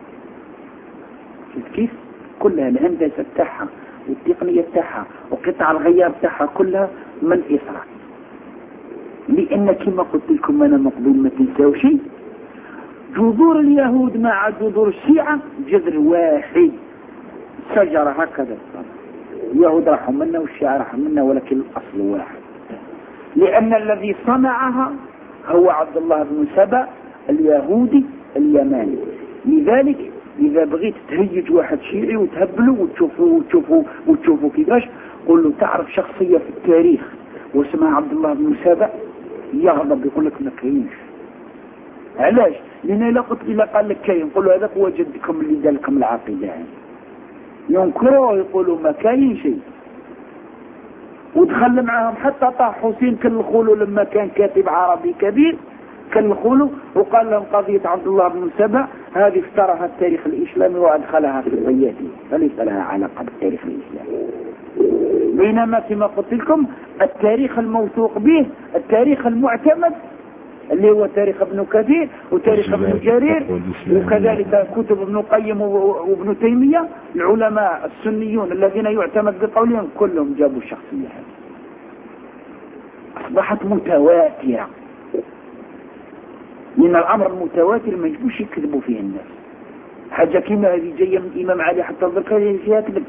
B: شفت كيف؟ كلها الهندسة بتاعها والتقنية بتاعها وقطع الغيار بتاعها كلها من إسرائيل. لأن كما قلت لكم أنا مقبول ما تنساو شيء، جذور اليهود مع جذور الشيعة جذر واحد، شجرة هكذا. اليهود راحوا منا والشيعة راحوا منا، ولكن الأصل واحد، لأن الذي صنعها هو عبد الله بن سبأ اليهودي اليماني. لذلك إذا بغيت تهيج واحد شيعي وتهبله وتشوفوا كيفاش، قل له تعرف شخصية في التاريخ واسمها عبد الله بن سبأ، يغضب يقول لك ما كاينش. علاش؟ لأن إلا قال لك كاين، قل له هذاك هو جدكم اللي دار لكم العقيدة يعني. ينكروه يقولوا ما كاين شيء. ودخل معهم حتى طه حسين كلخوله لما كان كاتب عربي كبير، كلخوله وقال لهم قضية عبد الله بن سبأ هذه افترها التاريخ الإسلامي وأدخلها في البياتي، فليس لها علاقة بالتاريخ الإسلامي. بينما كما قلت لكم التاريخ الموثوق به، التاريخ المعتمد اللي هو تاريخ ابن كثير وتاريخ ابن جرير، وكذلك كتب ابن القيم وابن تيمية، العلماء السنيون الذين يعتمد بقولهم كلهم جابوا الشخصية هذه، أصبحت متواترة. من الأمر المتواتر ما يجبوش يكذبوا فيه الناس. حاجة كما هذه جاية من الإمام علي حتى الذكر فيها كذب،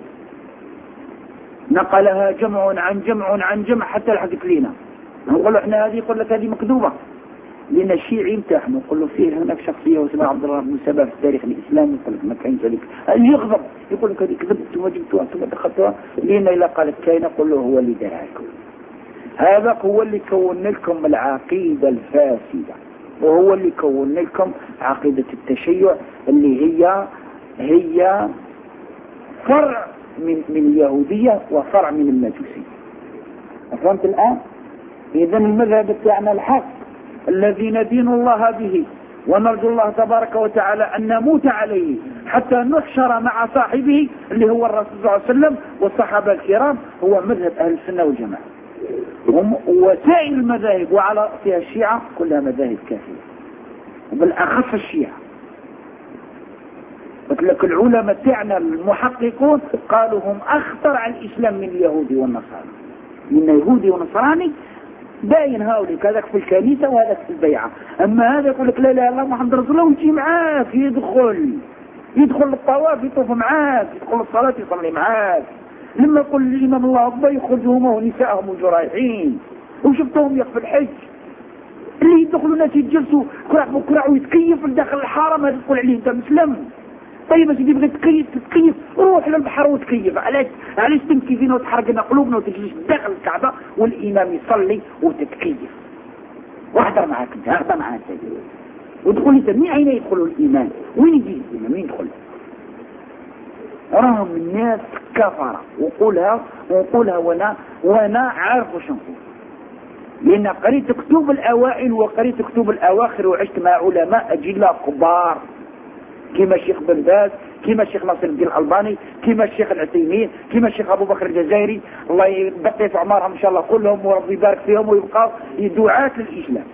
B: نقلها جمع عن جمع عن جمع حتى لحقت لينا. نقول احنا هذه، يقول لك هذه مكذوبة، لأن الشيعي يمتحنوا يقول له فيه هناك شخصية واسمها عبد الله بن سبأ في التاريخ الإسلامي، يقول لك ما كاين ذلك، يغضب يقول لك هذه كذبت وما جبتوها انتم دخلتوها، لأن إذا قالت كاينة قل له هو اللي دارها لكم. هذا هو اللي كون لكم العقيدة الفاسدة، وهو اللي كون لكم عقيدة التشيع اللي هي فرع من اليهودية وفرع من المجوسية. فهمت الآن؟ إذا المذهب بتاعنا الحق الذي ندين الله به، ونرجو الله تبارك وتعالى أن نموت عليه حتى نحشر مع صاحبه اللي هو الرسول صلى الله عليه وسلم والصحابة الكرام، هو مذهب أهل السنة والجماعة. وسائر المذاهب وعلى فيها الشيعة كلها مذاهب كافية، وبالأخص الشيعة. قلت لك العلماء تاعنا المحققون قالوا هم أخطر على الإسلام من اليهودي والنصارى، من يهودي ونصراني باين هؤلاء كذاك في الكنيسة وهذاك في البيعة، أما هذا يقول لك لا لا الله محمد رسول الله ويجي معاك، يدخل الطواف يطوف معاك، يدخل الصلاة يصلي معاك، لما يقول الإمام الله أكبر يخرجهم ونساءهم وجرايحين، وشفتهم يقف الحج اللي يدخلوا الناس يتجلسوا كرع ويتكيف لداخل الحرم، هذا تقول عليه أنت مسلم؟ طيب بس بغيت تكيف روح للبحر وتكيف، علاش تنكيفين وتحرقنا قلوبنا وتجلس داخل الكعبة والإمام يصلي وتتكيف؟ واحضر معاك انت، احضر معاك وتقول انت مين عينه يدخلوا الإيمان؟ وين يجي الإيمان؟ مين يدخل؟ راهم الناس كفرة، وقولها وانا عارف وش نقول، لأن قريت كتب الأوائل وقريت كتب الأواخر وعشت مع علماء أجلاء كبار كما الشيخ بن باز، كما الشيخ ناصر الدين الألباني، كما الشيخ العثيمين، كما الشيخ أبو بكر الجزائري، الله يبقي في عمرهم إن شاء الله كلهم وربي يبارك فيهم ويبقوا دعاة للإسلام.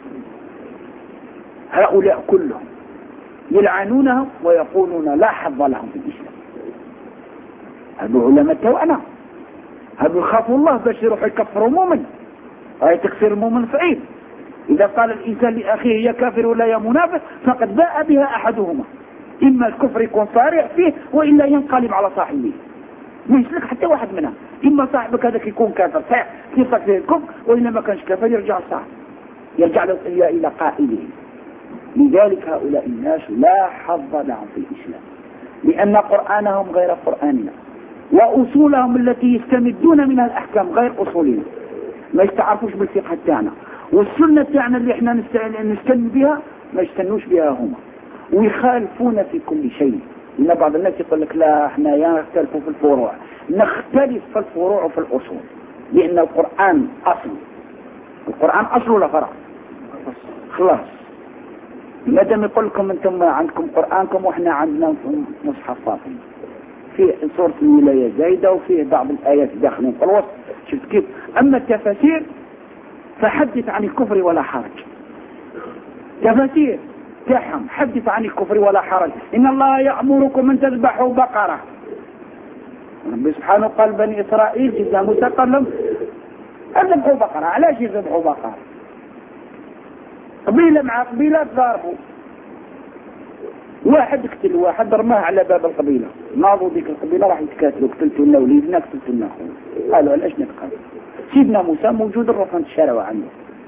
B: هؤلاء كلهم يلعنونهم ويقولون لا حظ لهم في الإسلام. هذو علماء توأنا، هذو يخافوا الله باش يروحوا يكفروا مؤمن، هاي تكفير المؤمن صعيب. إذا قال الإنسان لأخيه يا كافر ولا يا منافق فقد باء بها أحدهما، إما الكفر يكون صارع فيه وإلا ينقلب على صاحبه، ما يسلك حتى واحد منها، إما صاحبك هذاك يكون كافر صحيح كيف فيه الكفر، وإلا ما كانش كافر يرجع صاحب، يرجع له إلى قائله. لذلك هؤلاء الناس لا حظ لهم في الإسلام، لأن قرآنهم غير قرآننا، وأصولهم التي يستمدون منها الأحكام غير أصولنا، ما يستعرفوش بالفقه تاعنا، والسنة تاعنا اللي احنا نستن بها ما يستنوش بها هما، ويخالفون في كل شيء. إن بعض الناس يقول لك لا احنا نختلف في الفروع، نختلف في الفروع وفي الأصول، لأن القرآن أصل، القرآن أصل ولا فرع؟ خلاص. مادام يقول لكم انتم عندكم قرآنكم واحنا عندنا مصحف فاطمي فيه صورة الولاية زايدة وفيه بعض الآيات داخلين في الوسط، شفت كيف؟ أما التفاسير فحدث عن الكفر ولا حرج، تفاسير تاعهم حدث عن الكفر ولا حرج. إن الله يأمركم أن تذبحوا بقرة، ربي سبحانه قال بني إسرائيل إذا موسى قال لهم أذبحوا بقرة، علاش يذبحوا بقرة؟ قبيلة مع قبيلة ضاربوا، واحد قتل واحد رماه على باب القبيلة، ناضوا ديك القبيلة راح يتكاتلوا، قتلتوا لنا وليدنا قتلتوا لنا خونا. قالوا علاش نتقاتلوا؟ سيدنا موسى موجود الرفان تشاروا عنه.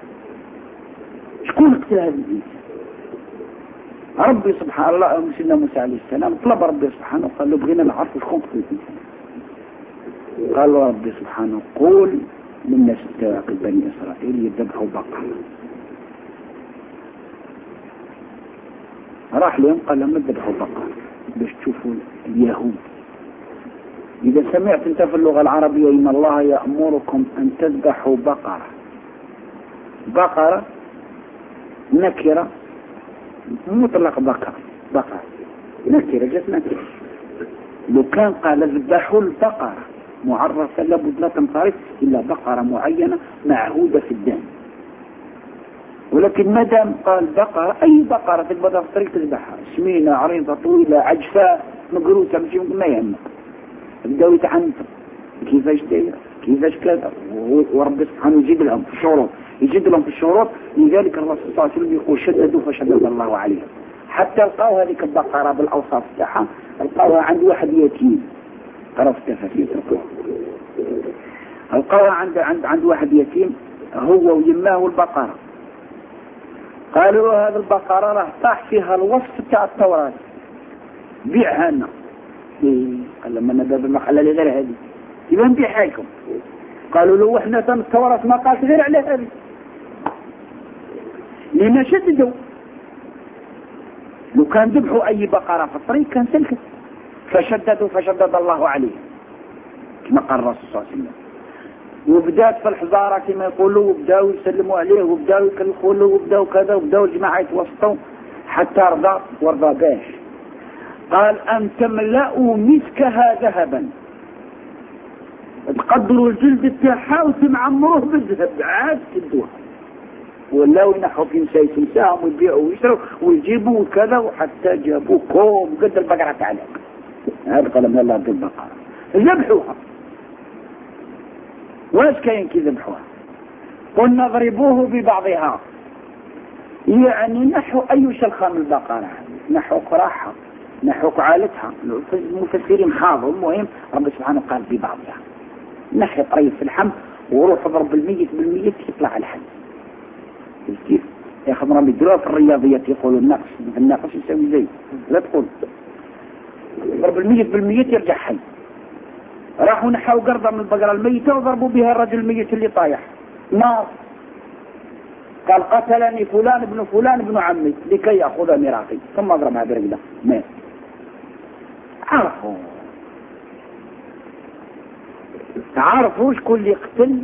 B: شكون قتل هذا الإنسان؟ ربي سبحانه الله سيدنا موسى عليه السلام طلب ربي سبحانه وقال له بغينا نعرف شكون قتل الإنسان. قال له ربي سبحانه قول للناس تاعك بني إسرائيل يذبحوا بقرة. راح لهم قال لهم اذبحوا بقرة باش تشوفوا اليهود. إذا سمعت أنت في اللغة العربية إن الله يأمركم أن تذبحوا بقرة، بقرة نكرة مطلق بقرة نكرة جت نكرة. لو كان قال اذبحوا البقرة معرفة لابد لا تنصرف إلا بقرة معينة معهودة في الدم، ولكن ما دام قال بقرة أي بقرة تقدر في الطريق تذبحها، سمينة عريضة طويلة عجفاء مقروسة مش ما يهمك. بداوا يتعنتوا كيفاش داير كيفاش كذا، ورب سبحانه يزيد لهم في الشروط، يزيد لهم في الشروط. لذلك الرسول صلى الله عليه وسلم يقول شددوا فشدد الله عليهم، حتى لقاو هذيك البقرة بالأوصاف تاعها لقاوها عند واحد يتيم. قرأت التفاسير لقاوها عند واحد يتيم هو ويماه البقرة. قالوا له هذه البقرة راه طاح فيها الوصف تاع التوراة، بيعها لنا. قال لما انا باب المخلة غير هذه يبقى نبيعها لكم. قالوا له احنا تم التوراة ما قالت غير على هذه، لما شددوا. لو كان ذبحوا اي بقرة في الطريق كان سلكت، فشددوا فشدد الله عليه كما قال الرسول صلى الله عليه وسلم. وبدات في الحضارة كما يقولوا، وبداوا يسلموا عليه وبداوا يكلفوا له وبداوا كذا، وبداوا الجماعة يتوسطوا حتى رضى باش قال أن تملأوا مسكها ذهبا، تقدروا الجلد تاعها وتمعمروه بالذهب عاد تدوها، ولاو ينحوا في مساهم ويبيعوا ويشتروا ويجيبوا وكذا، وحتى جابوا كوم قد البقرة تاعنا. هذا قال من الله ضد البقرة ذبحوها. واش كاين كي ذبحوها؟ قلنا اضربوه ببعضها، يعني نحوا أي شلخة من البقرة، نحوا قراحها نحوا عالتها. المفسرين خاضوا، المهم رب سبحانه قال ببعضها، نحي طريف في اللحم وروح اضرب الميت بالميت يطلع الحي. كيف ياخذ ربي يديروها في الرياضيات يقولوا الناقص يساوي زي، لا تقول ضرب الميت بالميت يرجع حي. راحوا نحوا قرضة من البقرة الميتة وضربوا بها الرجل الميت اللي طايح نار. قال قتلني فلان ابن فلان ابن عمي لكي يأخذ ميراثي، ثم اضربها برجله مات. عرفوا شكون اللي قتل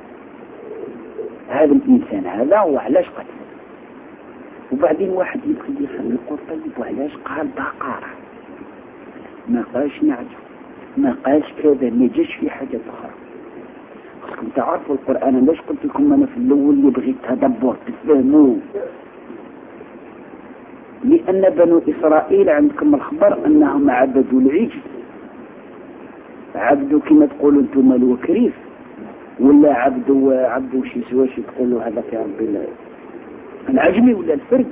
B: هذا الإنسان هذا وعلاش قتل. وبعدين واحد يدخل يفهم يقول طيب وعلاش قال بقرة ما قالش نعجو ما قالش كذا، ما جاش في حاجة أخرى. خصكم تعرفوا القرآن. ليش قلت لكم أنا في الأول يبغي تدبر تفهموا؟ لأن بنو إسرائيل عندكم الخبر أنهم عبدوا العجل، عبدوا كما تقولوا أنتم الوكريف، ولا عبدوا شي سواش تقولوا هذا في ربي العجمي ولا الفرد.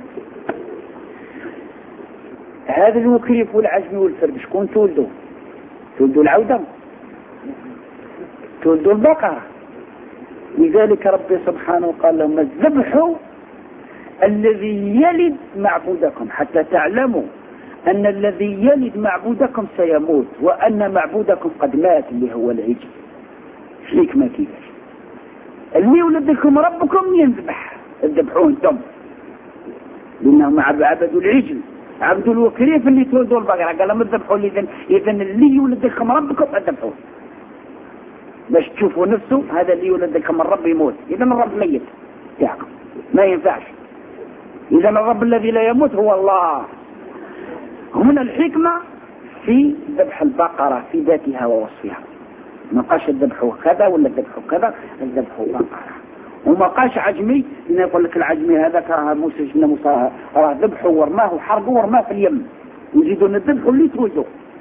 B: هذا الوكريف والعجمي والفرد شكون تولدوا؟ تولدوا العودة، تولدوا البقرة. لذلك ربي سبحانه قال لهم الذبح الذي يلد معبودكم حتى تعلموا أن الذي يلد معبودكم سيموت وأن معبودكم قد مات اللي هو العجل. حكمة كيفاش اللي يولد لكم ربكم ينذبح، اذبحوه انتم، لأنهم عبدوا العجل، عبدوا الوكريف اللي تولدوا البقرة. قال لهم اذبحوا إذا اللي يولد لكم ربكم اذبحوه باش تشوفوا نفسه هذا اللي يولد لكم الرب يموت. إذا الرب ميت تاعكم ما ينفعش. إذا الرب الذي لا يموت هو الله. هنا الحكمة في ذبح البقرة في ذاتها ووصفها. ما قاش الذبح كذا ولا الذبح كذا، الذبح بقرة. وما قاش عجمي، لأن يقول لك العجمي هذا كان موسى راه ذبحه ورماه وحرقه ورماه في اليم، يزيدون الذبح اللي تولدوا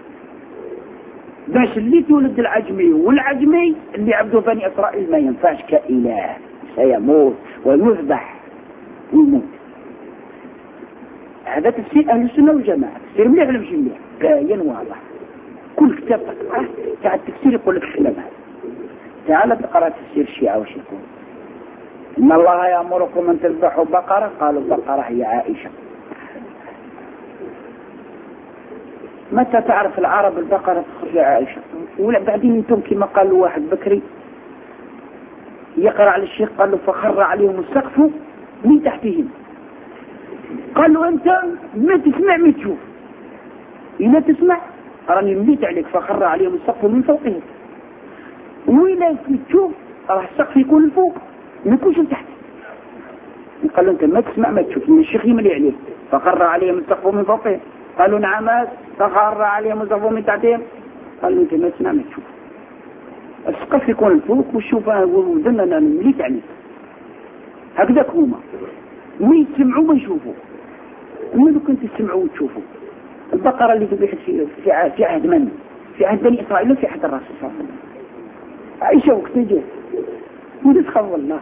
B: باش اللي تولد العجمي، والعجمي اللي عبدوا بني إسرائيل ما ينفعش كإله، سيموت ويذبح ويموت. هذا تفسير أهل السنة والجماعة. تفسير مليح ولا مش مليح؟ باين واضح. كل كتاب تقرأه تاع التفسير يقول لك الكلام هذا. تعال تقرأ تفسير الشيعة وش يقول؟ إن الله يأمركم أن تذبحوا بقرة. قالوا البقرة هي عائشة. متى تعرف العرب البقرة تخرج عائشة؟ ولا بعدين انتم كما قالوا واحد بكري يقرأ على الشيخ قال له فخر عليهم السقف من تحتهم. قال له انت ما تسمع ما تشوف. إلا تسمع راني مليت عليك فخر عليهم السقف من فوقهم. وإلا تشوف راه السقف يكون لفوق ما يكونش لتحت. قال له انت ما تسمع ما تشوف. من الشيخ يملي عليه فخر عليهم السقف من فوقهم. قالوا نعم فخر عليهم السقف من تحتهم. قال له انت ما تسمع ما تشوف. السقف يكون لفوق وشوفها وذننا انا مليت عليك. هكذا هما ما يسمعوا ما يشوفوا. أما لو كنت تسمعوا وتشوفوا البقرة اللي ذبحت في عهد من؟ في عهد بني إسرائيل وفي عهد الرسول صلى الله عليه وسلم. عائشة وقت جاء ونسخوا الله.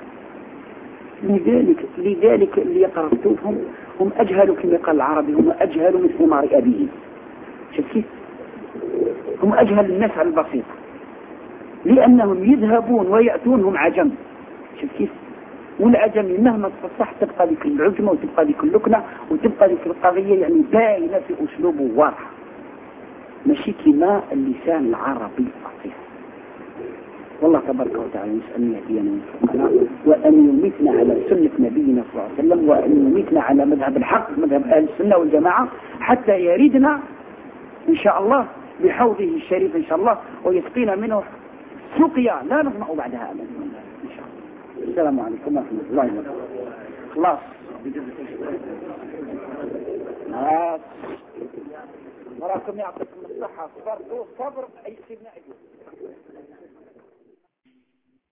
B: لذلك اللي يقرأ كتبهم هم أجهلوا كما قال العربي هم أجهلوا من ثمار أبيهم. شوف كيف هم أجهل الناس على البسيطة لأنهم يذهبون ويأتون هم عجم. شوف كيف والعجم مهما تصح تبقى ذيك العجمة وتبقى ذيك اللكنة وتبقى ذيك القضية يعني باينة في أسلوبه واضح ماشي كما اللسان العربي الفصيح. والله تبارك وتعالى نسأل أن يهدينا ويوفقنا وأن يميتنا على سنة نبينا صلى الله عليه وسلم وأن يميتنا على مذهب الحق مذهب أهل السنة والجماعة حتى يريدنا إن شاء الله بحوضه الشريف إن شاء الله ويسقينا منه سقيا لا نظمأ بعدها أبدا إن شاء الله. السلام عليكم ورحمة الله وبركاته. خلاص وراكم يعطيكم الصحة صبر أي سيدنا أجل.